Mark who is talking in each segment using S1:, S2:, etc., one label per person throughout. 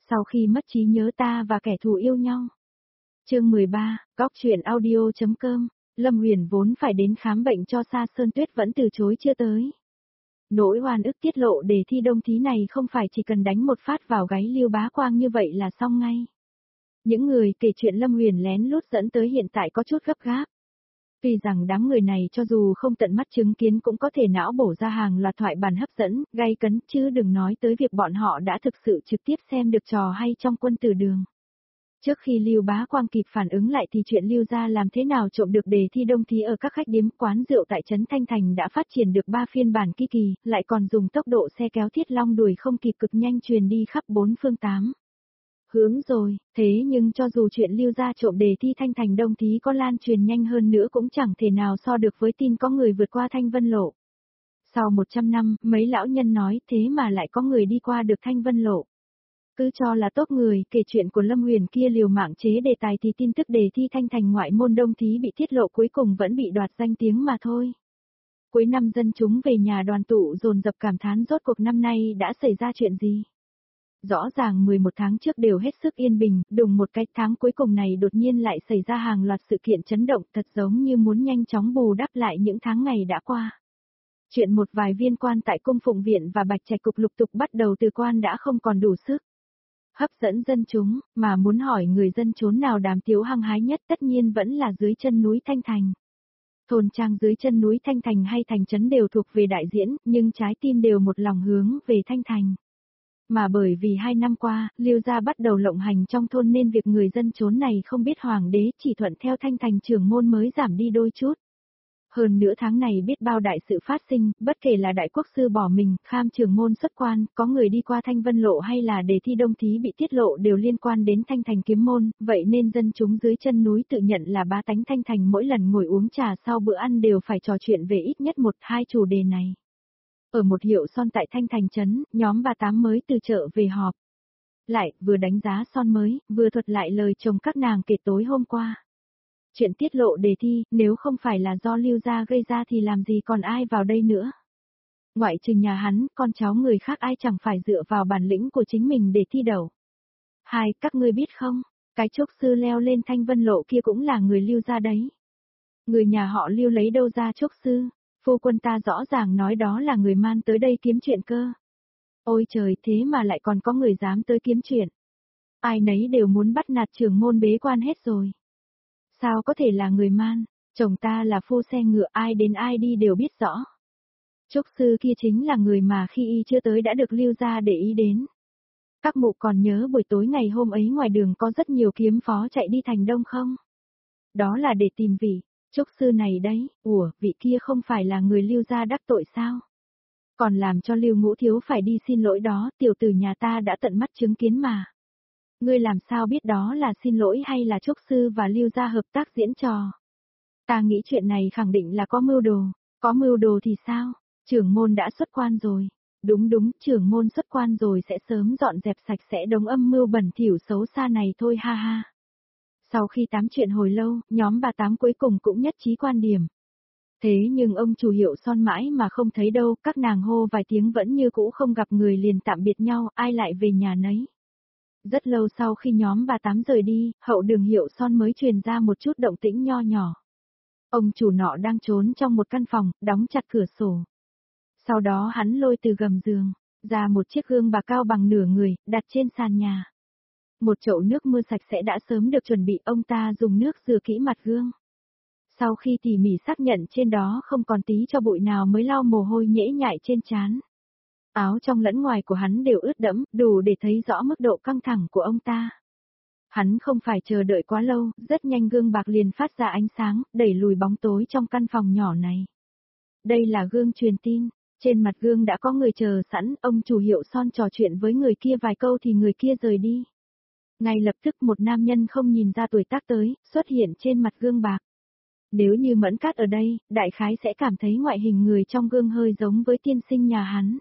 S1: Sau khi mất trí nhớ ta và kẻ thù yêu nhau. Chương 13, góc truyện audio.com, Lâm Huyền vốn phải đến khám bệnh cho Sa Sơn Tuyết vẫn từ chối chưa tới. Nỗi oan ức tiết lộ đề thi đông thí này không phải chỉ cần đánh một phát vào gáy Lưu Bá Quang như vậy là xong ngay. Những người kể chuyện Lâm Huyền lén lút dẫn tới hiện tại có chút gấp gáp. Tuy rằng đám người này cho dù không tận mắt chứng kiến cũng có thể não bổ ra hàng loạt thoại bản hấp dẫn, gay cấn, chứ đừng nói tới việc bọn họ đã thực sự trực tiếp xem được trò hay trong Quân Tử Đường. Trước khi Lưu Bá Quang kịp phản ứng lại thì chuyện Lưu gia làm thế nào trộm được đề thi đông thí ở các khách điếm quán rượu tại trấn Thanh Thành đã phát triển được 3 phiên bản kỳ, lại còn dùng tốc độ xe kéo Thiết Long đuổi không kịp cực nhanh truyền đi khắp 4 phương 8 hướng rồi, thế nhưng cho dù chuyện Lưu gia trộm đề thi Thanh Thành đông thí có lan truyền nhanh hơn nữa cũng chẳng thể nào so được với tin có người vượt qua Thanh Vân Lộ. Sau 100 năm, mấy lão nhân nói thế mà lại có người đi qua được Thanh Vân Lộ. Cứ cho là tốt người kể chuyện của Lâm Huyền kia liều mạng chế đề tài thì tin tức đề thi Thanh Thành ngoại môn đông thí bị tiết lộ cuối cùng vẫn bị đoạt danh tiếng mà thôi. Cuối năm dân chúng về nhà đoàn tụ dồn dập cảm thán rốt cuộc năm nay đã xảy ra chuyện gì. Rõ ràng 11 tháng trước đều hết sức yên bình, đùng một cái tháng cuối cùng này đột nhiên lại xảy ra hàng loạt sự kiện chấn động thật giống như muốn nhanh chóng bù đắp lại những tháng ngày đã qua. Chuyện một vài viên quan tại cung Phụng Viện và Bạch Trạch Cục lục tục bắt đầu từ quan đã không còn đủ sức hấp dẫn dân chúng, mà muốn hỏi người dân chốn nào đàm tiếu hăng hái nhất tất nhiên vẫn là dưới chân núi Thanh Thành. Thôn trang dưới chân núi Thanh Thành hay thành trấn đều thuộc về đại diễn, nhưng trái tim đều một lòng hướng về Thanh Thành. Mà bởi vì 2 năm qua, Lưu gia bắt đầu lộng hành trong thôn nên việc người dân chốn này không biết hoàng đế chỉ thuận theo Thanh Thành trưởng môn mới giảm đi đôi chút. Hơn nữa tháng này biết bao đại sự phát sinh, bất kể là đại quốc sư bỏ mình, kham trưởng môn xuất quan, có người đi qua Thanh Vân Lộ hay là đề thi đông thí bị tiết lộ đều liên quan đến Thanh Thành kiếm môn, vậy nên dân chúng dưới chân núi tự nhận là bá tánh Thanh Thành mỗi lần ngồi uống trà sau bữa ăn đều phải trò chuyện về ít nhất 1-2 chủ đề này. Ở một hiệu son tại Thanh Thành trấn, nhóm bà tám mới từ chợ về họp. Lại, vừa đánh giá son mới, vừa thuật lại lời chồng các nàng kể tối hôm qua. Chuyện tiết lộ đề thi, nếu không phải là do Lưu gia gây ra thì làm gì còn ai vào đây nữa. Ngoại trừ nhà hắn, con cháu người khác ai chẳng phải dựa vào bản lĩnh của chính mình để thi đậu. Hai, các ngươi biết không, cái trúc sư leo lên Thanh Vân Lộ kia cũng là người Lưu gia đấy. Người nhà họ Lưu lấy đâu ra trúc sư, phu quân ta rõ ràng nói đó là người man tới đây kiếm chuyện cơ. Ôi trời, thế mà lại còn có người dám tới kiếm chuyện. Ai nấy đều muốn bắt nạt trưởng môn bế quan hết rồi. Sao có thể là người man, chồng ta là phu xe ngựa ai đến ai đi đều biết rõ. Trúc sư kia chính là người mà khi y chưa tới đã được Lưu gia để ý đến. Các mụ còn nhớ buổi tối ngày hôm ấy ngoài đường có rất nhiều kiếm phó chạy đi thành đông không? Đó là để tìm vị Trúc sư này đấy, vị kia không phải là người Lưu gia đắc tội sao? Còn làm cho Lưu Ngũ thiếu phải đi xin lỗi đó, tiểu tử nhà ta đã tận mắt chứng kiến mà. Ngươi làm sao biết đó là xin lỗi hay là Trúc sư và Lưu gia hợp tác diễn trò? Ta nghĩ chuyện này khẳng định là có mưu đồ thì sao? Trưởng môn đã xuất quan rồi. Đúng, trưởng môn xuất quan rồi sẽ sớm dọn dẹp sạch sẽ đống âm mưu bẩn thỉu xấu xa này thôi ha ha. Sau khi tám chuyện hồi lâu, nhóm bà tám cuối cùng cũng nhất trí quan điểm. Thế nhưng ông chủ hiệu son mãi mà không thấy đâu, các nàng hô vài tiếng vẫn như cũ không gặp người liền tạm biệt nhau, ai lại về nhà nấy. Rất lâu sau khi nhóm bà tám rời đi, hậu đường hiệu son mới truyền ra một chút động tĩnh nho nhỏ. Ông chủ nọ đang trốn trong một căn phòng, đóng chặt cửa sổ. Sau đó hắn lôi từ gầm giường ra một chiếc gương bạc cao bằng nửa người, đặt trên sàn nhà. Một chậu nước mưa sạch sẽ đã sớm được chuẩn bị, ông ta dùng nước rửa kỹ mặt gương. Sau khi tỉ mỉ xác nhận trên đó không còn tí cho bụi nào mới lau mồ hôi nhễ nhại trên trán. Áo trong lẫn ngoài của hắn đều ướt đẫm, đủ để thấy rõ mức độ căng thẳng của ông ta. Hắn không phải chờ đợi quá lâu, rất nhanh gương bạc liền phát ra ánh sáng, đẩy lùi bóng tối trong căn phòng nhỏ này. Đây là gương truyền tin, trên mặt gương đã có người chờ sẵn, ông chủ hiệu son trò chuyện với người kia vài câu thì người kia rời đi. Ngay lập tức một nam nhân không nhìn ra tuổi tác tới, xuất hiện trên mặt gương bạc. Nếu như Mẫn Cát ở đây, đại khái sẽ cảm thấy ngoại hình người trong gương hơi giống với tiên sinh nhà hắn.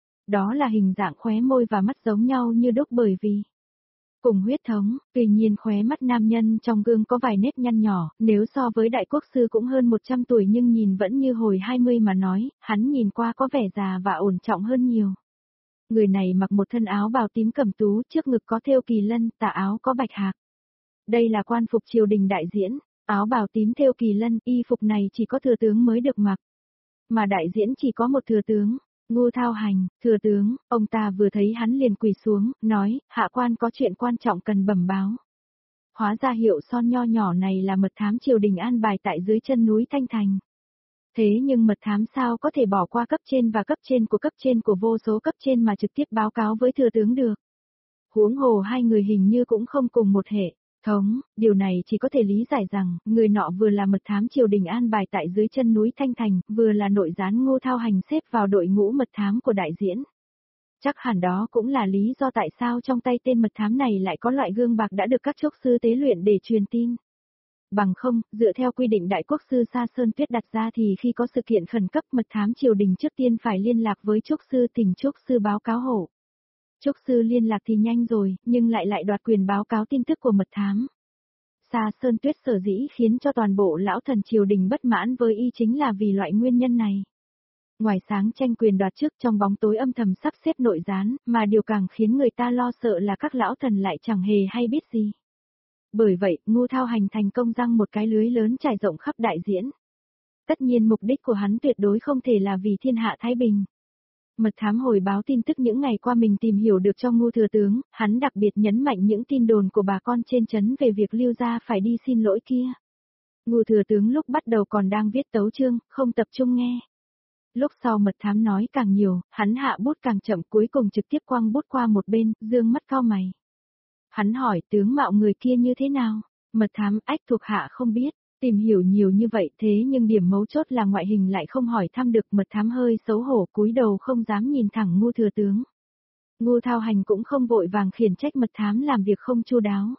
S1: Đó là hình dạng khóe môi và mắt giống nhau như đúc bởi vì cùng huyết thống, tuy nhiên khóe mắt nam nhân trong gương có vài nếp nhăn nhỏ, nếu so với đại quốc sư cũng hơn 100 tuổi nhưng nhìn vẫn như hồi 20 mà nói, hắn nhìn qua có vẻ già và ổn trọng hơn nhiều. Người này mặc một thân áo bào tím cẩm tú, trước ngực có thêu kỳ lân, tà áo có bạch hạc. Đây là quan phục triều đình đại diễn, áo bào tím thêu kỳ lân, y phục này chỉ có thừa tướng mới được mặc. Mà đại diễn chỉ có một thừa tướng, Ngô Thao Hành, thừa tướng, ông ta vừa thấy hắn liền quỳ xuống, nói, hạ quan có chuyện quan trọng cần bẩm báo. Hóa ra Hiệu Son nho nhỏ này là mật thám triều đình an bài tại dưới chân núi Thanh Thành. Thế nhưng mật thám sao có thể bỏ qua cấp trên và cấp trên của vô số cấp trên mà trực tiếp báo cáo với thừa tướng được. Huống hồ hai người hình như cũng không cùng một hệ thống, điều này chỉ có thể lý giải rằng, người nọ vừa là mật thám triều đình an bài tại dưới chân núi Thanh Thành, vừa là nội gián Ngô Thao Hành xếp vào đội ngũ mật thám của đại diễn. Chắc hẳn đó cũng là lý do tại sao trong tay tên mật thám này lại có loại gương bạc đã được các chốc sư tế luyện để truyền tin. Bằng không, dựa theo quy định Đại Quốc sư Sa Sơn Tuyết đặt ra thì khi có sự kiện khẩn cấp mật thám triều đình trước tiên phải liên lạc với Trúc sư thỉnh Trúc sư báo cáo hộ. Trúc sư liên lạc thì nhanh rồi, nhưng lại đoạt quyền báo cáo tin tức của mật thám. Sa Sơn Tuyết sở dĩ khiến cho toàn bộ lão thần triều đình bất mãn với y chính là vì loại nguyên nhân này. Ngoài sáng tranh quyền đoạt chức trong bóng tối âm thầm sắp xếp nội gián, mà điều càng khiến người ta lo sợ là các lão thần lại chẳng hề hay biết gì. Bởi vậy, Ngô Thao Hành thành công răng một cái lưới lớn trải rộng khắp đại diễn. Tất nhiên mục đích của hắn tuyệt đối không thể là vì thiên hạ thái bình. Mật thám hồi báo tin tức những ngày qua mình tìm hiểu được cho Ngô thừa tướng, hắn đặc biệt nhấn mạnh những tin đồn của bà con trên trấn về việc Lưu gia phải đi xin lỗi kia. Ngô thừa tướng lúc bắt đầu còn đang viết tấu chương, không tập trung nghe. Lúc sau mật thám nói càng nhiều, hắn hạ bút càng chậm, cuối cùng trực tiếp quăng bút qua một bên, dương mắt cau mày. Hắn hỏi tướng mạo người kia như thế nào? Mật thám ách thuộc hạ không biết, tìm hiểu nhiều như vậy thế nhưng điểm mấu chốt là ngoại hình lại không hỏi thăm được. Mật thám hơi xấu hổ cúi đầu không dám nhìn thẳng Ngô thừa tướng. Ngô Thao Hành cũng không vội vàng khiển trách mật thám làm việc không chu đáo.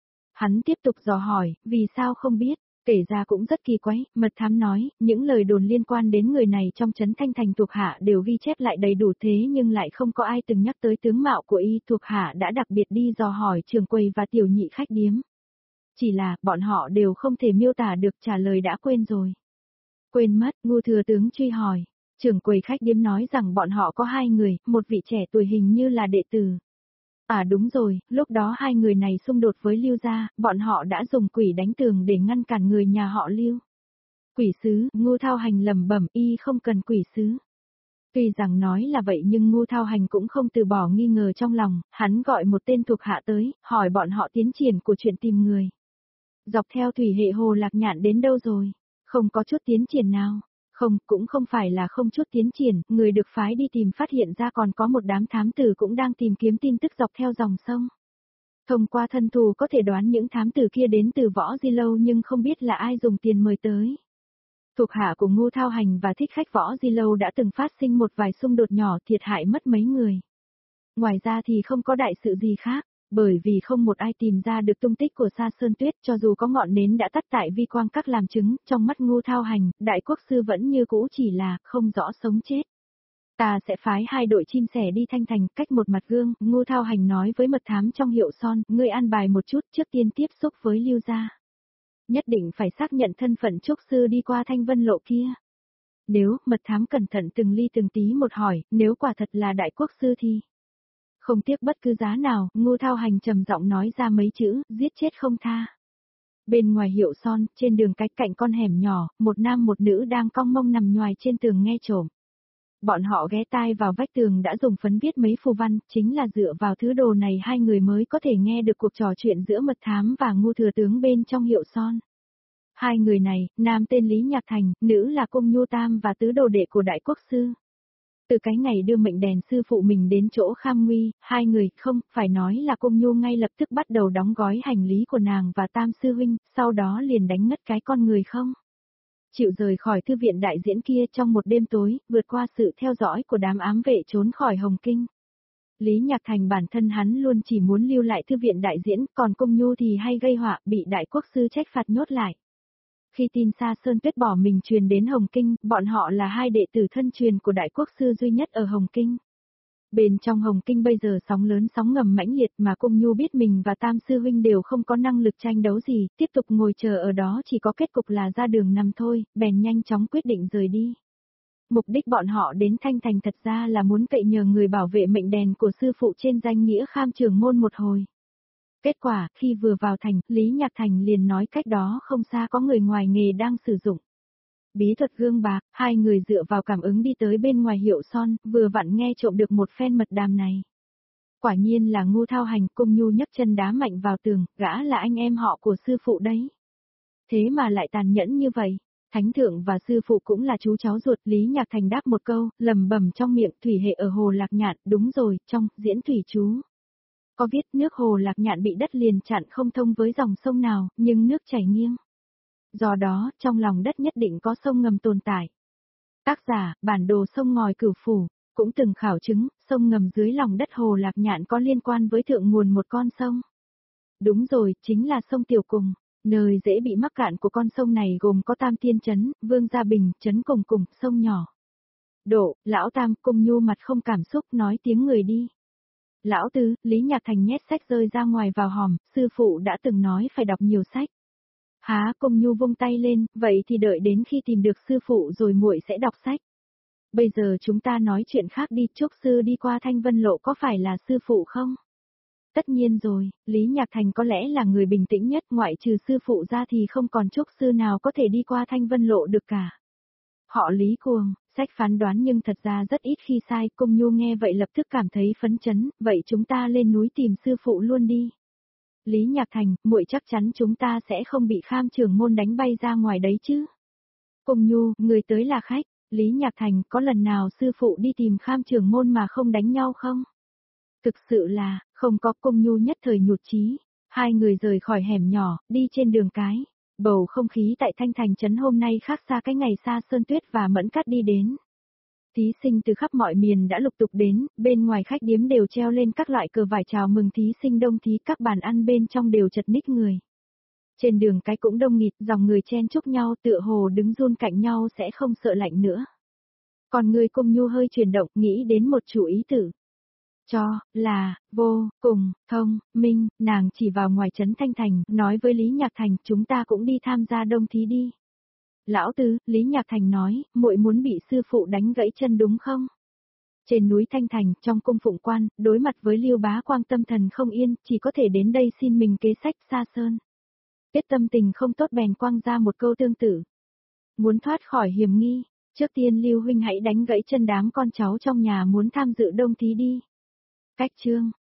S1: Hắn tiếp tục dò hỏi, vì sao không biết? Kể ra cũng rất kỳ quái, mật thám nói, những lời đồn liên quan đến người này trong trấn Thanh Thành thuộc hạ đều ghi chép lại đầy đủ thế nhưng lại không có ai từng nhắc tới tướng mạo của y. Thuộc hạ đã đặc biệt đi dò hỏi trưởng quầy và tiểu nhị khách điếm. Chỉ là, bọn họ đều không thể miêu tả được, trả lời đã quên rồi. Quên mất, Ngô thừa tướng truy hỏi. Trưởng quầy khách điếm nói rằng bọn họ có hai người, một vị trẻ tuổi hình như là đệ tử. À đúng rồi, lúc đó hai người này xung đột với Lưu gia, bọn họ đã dùng quỷ đánh tường để ngăn cản người nhà họ Lưu. Quỷ sứ, Ngô Thao Hành lẩm bẩm, y không cần quỷ sứ. Tuy rằng nói là vậy nhưng Ngô Thao Hành cũng không từ bỏ nghi ngờ trong lòng, hắn gọi một tên thuộc hạ tới, hỏi bọn họ tiến triển của chuyện tìm người. Dọc theo thủy hệ Hồ Lạc Nhạn đến đâu rồi? Không có chút tiến triển nào. Không, cũng không phải là không chút tiến triển, người được phái đi tìm phát hiện ra còn có một đám thám tử cũng đang tìm kiếm tin tức dọc theo dòng sông. Thông qua thân thù có thể đoán những thám tử kia đến từ Võ Di Lâu nhưng không biết là ai dùng tiền mời tới. Thuộc hạ của Ngô Thao Hành và thích khách Võ Di Lâu đã từng phát sinh một vài xung đột nhỏ thiệt hại mất mấy người. Ngoài ra thì không có đại sự gì khác. Bởi vì không một ai tìm ra được tung tích của Sa Sơn Tuyết, cho dù có ngọn nến đã tắt tại vi quang các làm chứng, trong mắt Ngô Thao Hành, Đại Quốc sư vẫn như cũ chỉ là, không rõ sống chết. Ta sẽ phái hai đội chim sẻ đi Thanh Thành, cách một mặt gương, Ngô Thao Hành nói với mật thám trong Hiệu Son, ngươi an bài một chút trước tiên tiếp xúc với Lưu gia. Nhất định phải xác nhận thân phận Trúc sư đi qua Thanh Vân Lộ kia. Nếu, mật thám cẩn thận từng ly từng tí một hỏi, nếu quả thật là Đại Quốc sư thì... Không tiếc bất cứ giá nào, Ngô Thao Hành trầm giọng nói ra mấy chữ, giết chết không tha. Bên ngoài Hiệu Son, trên đường cách cạnh con hẻm nhỏ, một nam một nữ đang cong mông nằm nhoài trên tường nghe trộm. Bọn họ ghé tai vào vách tường đã dùng phấn viết mấy phù văn, chính là dựa vào thứ đồ này hai người mới có thể nghe được cuộc trò chuyện giữa mật thám và Ngô thừa tướng bên trong Hiệu Son. Hai người này, nam tên Lý Nhạc Thành, nữ là Cung Nhu Tam và tứ đồ đệ của Đại Quốc sư. Từ cái ngày đưa mệnh đèn sư phụ mình đến chỗ Kham Nguy, hai người, không, phải nói là Cung Nhu ngay lập tức bắt đầu đóng gói hành lý của nàng và Tam sư huynh, sau đó liền đánh ngất cái con người không. Chịu rời khỏi thư viện đại diễn kia trong một đêm tối, vượt qua sự theo dõi của đám ám vệ trốn khỏi Hồng Kinh. Lý Nhạc Thành bản thân hắn luôn chỉ muốn lưu lại thư viện đại diễn, còn Cung Nhu thì hay gây họa, bị Đại Quốc sư trách phạt nhốt lại. Khi tin Sa Sơn Tuyết bỏ mình truyền đến Hồng Kinh, bọn họ là hai đệ tử thân truyền của Đại Quốc sư duy nhất ở Hồng Kinh. Bên trong Hồng Kinh bây giờ sóng lớn sóng ngầm mãnh liệt mà Cung Nhu biết mình và Tam sư huynh đều không có năng lực tranh đấu gì, tiếp tục ngồi chờ ở đó chỉ có kết cục là ra đường nằm thôi, bèn nhanh chóng quyết định rời đi. Mục đích bọn họ đến Thanh Thành thật ra là muốn cậy nhờ người bảo vệ mệnh đèn của sư phụ trên danh nghĩa Kham Trường Môn một hồi. Kết quả, khi vừa vào thành, Lý Nhạc Thành liền nói cách đó không xa có người ngoài nghề đang sử dụng bí thuật gương bạc, hai người dựa vào cảm ứng đi tới bên ngoài hiệu son, vừa vặn nghe trộm được một phen mật đàm này. Quả nhiên là Ngô Thao Hành, Cung Nhu nhấc chân đá mạnh vào tường, gã là anh em họ của sư phụ đấy. Thế mà lại tàn nhẫn như vậy. Thánh thượng và sư phụ cũng là chú cháu ruột, Lý Nhạc Thành đáp một câu, lầm bầm trong miệng, thủy hệ ở hồ Lạc Nhạn, đúng rồi, trong diễn thủy chú. Có viết nước hồ Lạc Nhạn bị đất liền chặn không thông với dòng sông nào, nhưng nước chảy nghiêng. Do đó, trong lòng đất nhất định có sông ngầm tồn tại. Tác giả, bản đồ sông ngòi Cửu Phủ, cũng từng khảo chứng, sông ngầm dưới lòng đất hồ Lạc Nhạn có liên quan với thượng nguồn một con sông. Đúng rồi, chính là sông Tiểu Cùng. Nơi dễ bị mắc cạn của con sông này gồm có Tam Tiên Trấn, Vương Gia Bình, Trấn Cùng Cùng, sông nhỏ. Độ, Lão Tam, Cung Nhu mặt không cảm xúc nói tiếng người đi. Lão Tứ, Lý Nhạc Thành nhét sách rơi ra ngoài vào hòm, sư phụ đã từng nói phải đọc nhiều sách. Há, Cung Nhu vung tay lên, vậy thì đợi đến khi tìm được sư phụ rồi muội sẽ đọc sách. Bây giờ chúng ta nói chuyện khác đi, Trúc sư đi qua Thanh Vân Lộ có phải là sư phụ không? Tất nhiên rồi, Lý Nhạc Thành có lẽ là người bình tĩnh nhất, ngoại trừ sư phụ ra thì không còn Trúc sư nào có thể đi qua Thanh Vân Lộ được cả. Họ Lý cuồng, sách phán đoán nhưng thật ra rất ít khi sai, Cung Nhu nghe vậy lập tức cảm thấy phấn chấn, vậy chúng ta lên núi tìm sư phụ luôn đi. Lý Nhạc Thành, muội chắc chắn chúng ta sẽ không bị Kham Trường Môn đánh bay ra ngoài đấy chứ. Cung Nhu, người tới là khách, Lý Nhạc Thành, có lần nào sư phụ đi tìm Kham Trường Môn mà không đánh nhau không? Thực sự là, không có. Cung Nhu nhất thời nhụt chí. Hai người rời khỏi hẻm nhỏ, đi trên đường cái. Bầu không khí tại Thanh Thành trấn hôm nay khác xa cái ngày xa Sơn Tuyết và Mẫn Cát đi đến. Thí sinh từ khắp mọi miền đã lục tục đến, bên ngoài khách điếm đều treo lên các loại cờ vải chào mừng thí sinh đông thí, các bàn ăn bên trong đều chật ních người. Trên đường cái cũng đông nghịt, dòng người chen chúc nhau tựa hồ đứng run cạnh nhau sẽ không sợ lạnh nữa. Còn người Cung Nhu hơi chuyển động, nghĩ đến một chủ ý tử. Là, vô, cùng, thông, minh, nàng chỉ vào ngoài trấn Thanh Thành, nói với Lý Nhạc Thành, chúng ta cũng đi tham gia đông thí đi. Lão Tứ, Lý Nhạc Thành nói, muội muốn bị sư phụ đánh gãy chân đúng không? Trên núi Thanh Thành, trong cung Phụng Quan, đối mặt với Liêu Bá Quang tâm thần không yên, chỉ có thể đến đây xin mình kế sách xa sơn. Biết tâm tình không tốt bèn quang ra một câu tương tự. Muốn thoát khỏi hiểm nghi, trước tiên Lưu huynh hãy đánh gãy chân đám con cháu trong nhà muốn tham dự đông thí đi. Cách chương